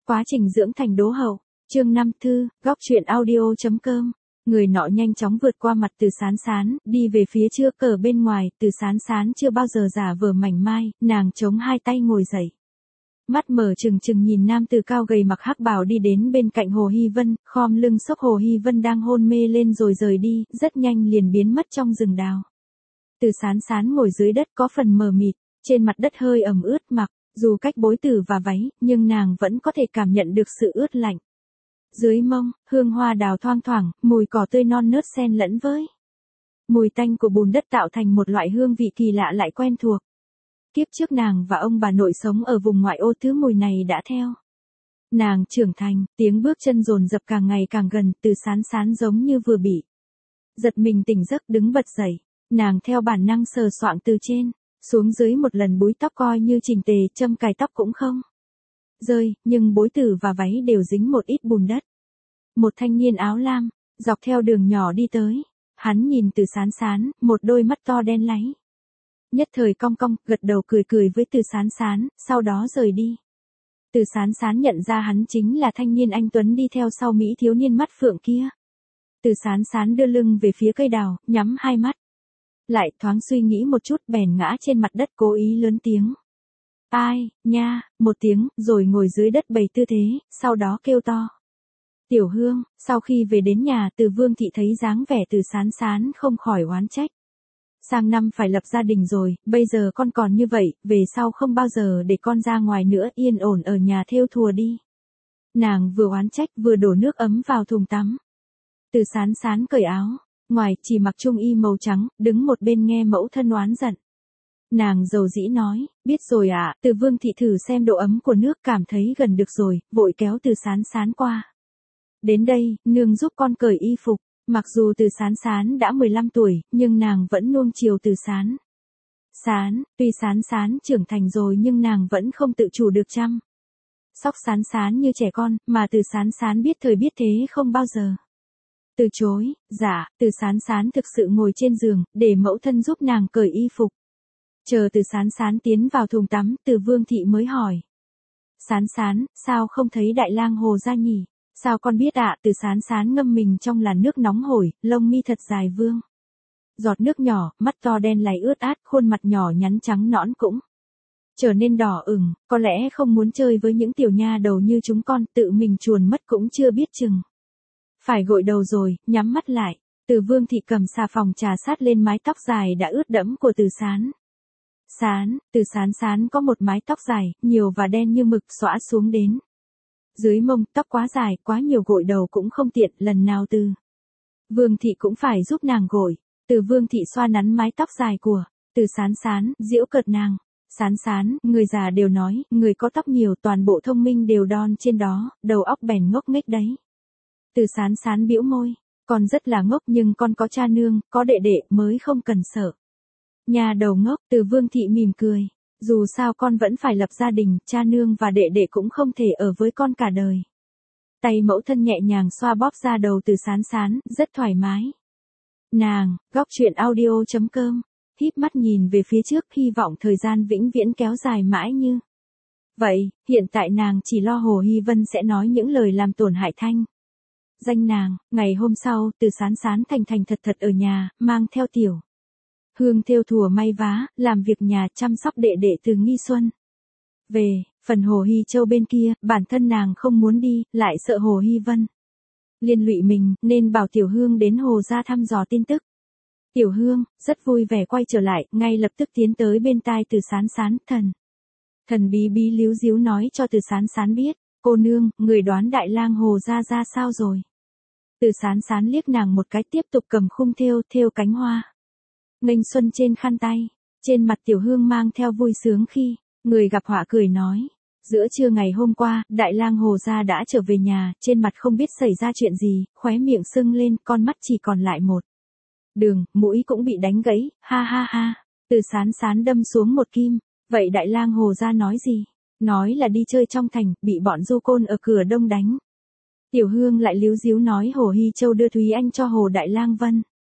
quá trình dưỡng thành đố hậu. Chương 5 thư, góc truyện audio.com. Người nọ nhanh chóng vượt qua mặt Từ Sán Sán, đi về phía trước cờ bên ngoài, Từ Sán Sán chưa bao giờ giả vờ mảnh mai, nàng chống hai tay ngồi dậy. Mắt mở trừng trừng nhìn nam tử cao gầy mặc hắc bào đi đến bên cạnh Hồ Hy Vân, khom lưng xốc Hồ Hy Vân đang hôn mê lên rồi rời đi, rất nhanh liền biến mất trong rừng đào. Từ Sán Sán ngồi dưới đất có phần mờ mịt, trên mặt đất hơi ẩm ướt mặc, dù cách bối tử và váy, nhưng nàng vẫn có thể cảm nhận được sự ướt lạnh. Dưới mông, hương hoa đào thoang thoảng, mùi cỏ tươi non nớt xen lẫn với mùi tanh của bùn đất tạo thành một loại hương vị kỳ lạ lại quen thuộc. Kiếp trước nàng và ông bà nội sống ở vùng ngoại ô, thứ mùi này đã theo nàng trưởng thành, tiếng bước chân dồn dập càng ngày càng gần, Từ Sán Sán giống như vừa bị giật mình tỉnh giấc đứng bật dậy, nàng theo bản năng sờ soạng từ trên xuống dưới một lần búi tóc coi như chỉnh tề, châm cài tóc cũng không rơi, nhưng bối tử và váy đều dính một ít bùn đất. Một thanh niên áo lam, dọc theo đường nhỏ đi tới, hắn nhìn Từ Sán Sán, một đôi mắt to đen láy. Nhất thời cong cong, gật đầu cười cười với Từ Sán Sán, sau đó rời đi. Từ Sán Sán nhận ra hắn chính là thanh niên anh tuấn đi theo sau mỹ thiếu niên mắt phượng kia. Từ Sán Sán đưa lưng về phía cây đào, nhắm hai mắt. Lại thoáng suy nghĩ một chút bèn ngã trên mặt đất cố ý lớn tiếng. Ai, nha, một tiếng, rồi ngồi dưới đất bày tư thế, sau đó kêu to. Tiểu Hương, sau khi về đến nhà Từ Vương Thị thấy dáng vẻ Từ Sán Sán không khỏi oán trách. Sang năm phải lập gia đình rồi, bây giờ con còn như vậy, về sau không bao giờ để con ra ngoài nữa, yên ổn ở nhà thêu thùa đi. Nàng vừa oán trách vừa đổ nước ấm vào thùng tắm. Từ Sán Sán cởi áo, ngoài chỉ mặc trung y màu trắng, đứng một bên nghe mẫu thân oán giận. Nàng dầu dĩ nói, biết rồi ạ, Từ Vương Thị thử xem độ ấm của nước cảm thấy gần được rồi, vội kéo Từ Sán Sán qua. Đến đây, nương giúp con cởi y phục. Mặc dù Từ Sán Sán đã 15 tuổi, nhưng nàng vẫn nuông chiều Từ Sán Sán, tuy Sán Sán trưởng thành rồi nhưng nàng vẫn không tự chủ được chăm sóc Sán Sán như trẻ con, mà Từ Sán Sán biết thời biết thế không bao giờ từ chối. Dạ, Từ Sán Sán thực sự ngồi trên giường, để mẫu thân giúp nàng cởi y phục. Chờ Từ Sán Sán tiến vào thùng tắm, Từ Vương Thị mới hỏi. Sán Sán, sao không thấy Đại Lang Hồ ra nhỉ? Sao con biết ạ? Từ Sán Sán ngâm mình trong làn nước nóng hổi, lông mi thật dài vương. Giọt nước nhỏ, mắt to đen láy ướt át, khuôn mặt nhỏ nhắn trắng nõn cũng trở nên đỏ ửng, có lẽ không muốn chơi với những tiểu nha đầu như chúng con, tự mình chuồn mất cũng chưa biết chừng. Phải gội đầu rồi, nhắm mắt lại, Từ Vương Thị cầm xà phòng trà sát lên mái tóc dài đã ướt đẫm của Từ Sán Sán. Từ Sán Sán có một mái tóc dài, nhiều và đen như mực xõa xuống đến dưới mông, tóc quá dài, quá nhiều gội đầu cũng không tiện, lần nào Từ Vương Thị cũng phải giúp nàng gội. Từ Vương Thị xoa nắn mái tóc dài của Từ Sán Sán, giễu cợt nàng. Sán Sán, người già đều nói, người có tóc nhiều toàn bộ thông minh đều đon trên đó, đầu óc bèn ngốc nghếch đấy. Từ Sán Sán bĩu môi, con rất là ngốc nhưng con có cha nương, có đệ đệ mới không cần sợ. Nhà đầu ngốc, Từ Vương Thị mỉm cười. Dù sao con vẫn phải lập gia đình, cha nương và đệ đệ cũng không thể ở với con cả đời. Tay mẫu thân nhẹ nhàng xoa bóp da đầu Từ Sán Sán, rất thoải mái. Nàng, góc truyện audio.com, híp mắt nhìn về phía trước, hy vọng thời gian vĩnh viễn kéo dài mãi như vậy. Hiện tại nàng chỉ lo Hồ Hy Vân sẽ nói những lời làm tổn hại thanh danh nàng. Ngày hôm sau, Từ Sán Sán thành thành thật thật ở nhà, mang theo Tiểu Hương thêu thùa may vá, làm việc nhà, chăm sóc đệ đệ Từ Nghi Xuân. Về phần Hồ Hy Châu bên kia, bản thân nàng không muốn đi, lại sợ Hồ Hy Vân liên lụy mình, nên bảo Tiểu Hương đến Hồ ra thăm dò tin tức. Tiểu Hương rất vui vẻ quay trở lại, ngay lập tức tiến tới bên tai Từ Sán Sán, thần bí bí líu díu nói cho Từ Sán Sán biết, cô nương, người đoán Đại Lang Hồ ra sao rồi? Từ Sán Sán liếc nàng một cái, tiếp tục cầm khung thêu cánh hoa nghênh xuân trên khăn tay. Trên mặt Tiểu Hương mang theo vui sướng khi người gặp họa cười nói. Giữa trưa ngày hôm qua, Đại Lang Hồ gia đã trở về nhà, trên mặt không biết xảy ra chuyện gì, khóe miệng sưng lên, con mắt chỉ còn lại một đường, mũi cũng bị đánh gãy, ha ha ha. Từ Sán Sán đâm xuống một kim. Vậy Đại Lang Hồ gia nói gì? Nói là đi chơi trong thành, bị bọn du côn ở cửa đông đánh. Tiểu Hương lại líu díu nói Hồ Hy Châu đưa Thúy Anh cho Hồ Đại Lang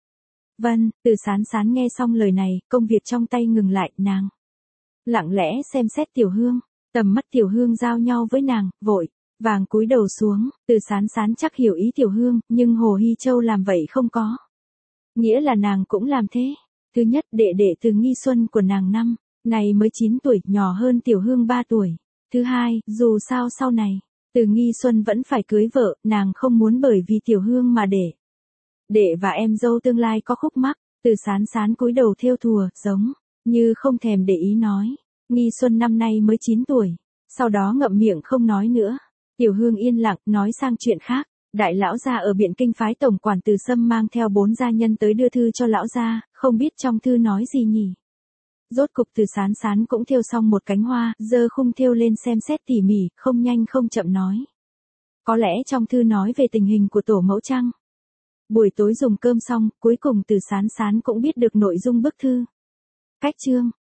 Vân. Từ Sán Sán nghe xong lời này, công việc trong tay ngừng lại, nàng lặng lẽ xem xét Tiểu Hương, tầm mắt Tiểu Hương giao nhau với nàng, vội Vàng cúi đầu xuống, Từ Sán Sán chắc hiểu ý Tiểu Hương, nhưng Hồ Hy Châu làm vậy không có. Nghĩa là nàng cũng làm thế. Thứ nhất, đệ đệ Từ Nghi Xuân của nàng năm này mới 9 tuổi, nhỏ hơn Tiểu Hương 3 tuổi. Thứ hai, dù sao sau này, Từ Nghi Xuân vẫn phải cưới vợ, nàng không muốn bởi vì Tiểu Hương mà để đệ và em dâu tương lai có khúc mắc. Từ Sán Sán cúi đầu thêu thùa, giống như không thèm để ý nói. Nghi Xuân năm nay mới 9 tuổi. Sau đó ngậm miệng không nói nữa. Tiểu Hương yên lặng, nói sang chuyện khác. Đại lão gia ở Biện Kinh phái tổng quản Từ Sâm mang theo 4 gia nhân tới đưa thư cho lão gia, không biết trong thư nói gì nhỉ. Rốt cục Từ Sán Sán cũng thêu xong một cánh hoa, giơ khung thêu lên xem xét tỉ mỉ, không nhanh không chậm nói. Có lẽ trong thư nói về tình hình của tổ mẫu chăng? Buổi tối dùng cơm xong, cuối cùng Từ Sán Sán cũng biết được nội dung bức thư. Cách chương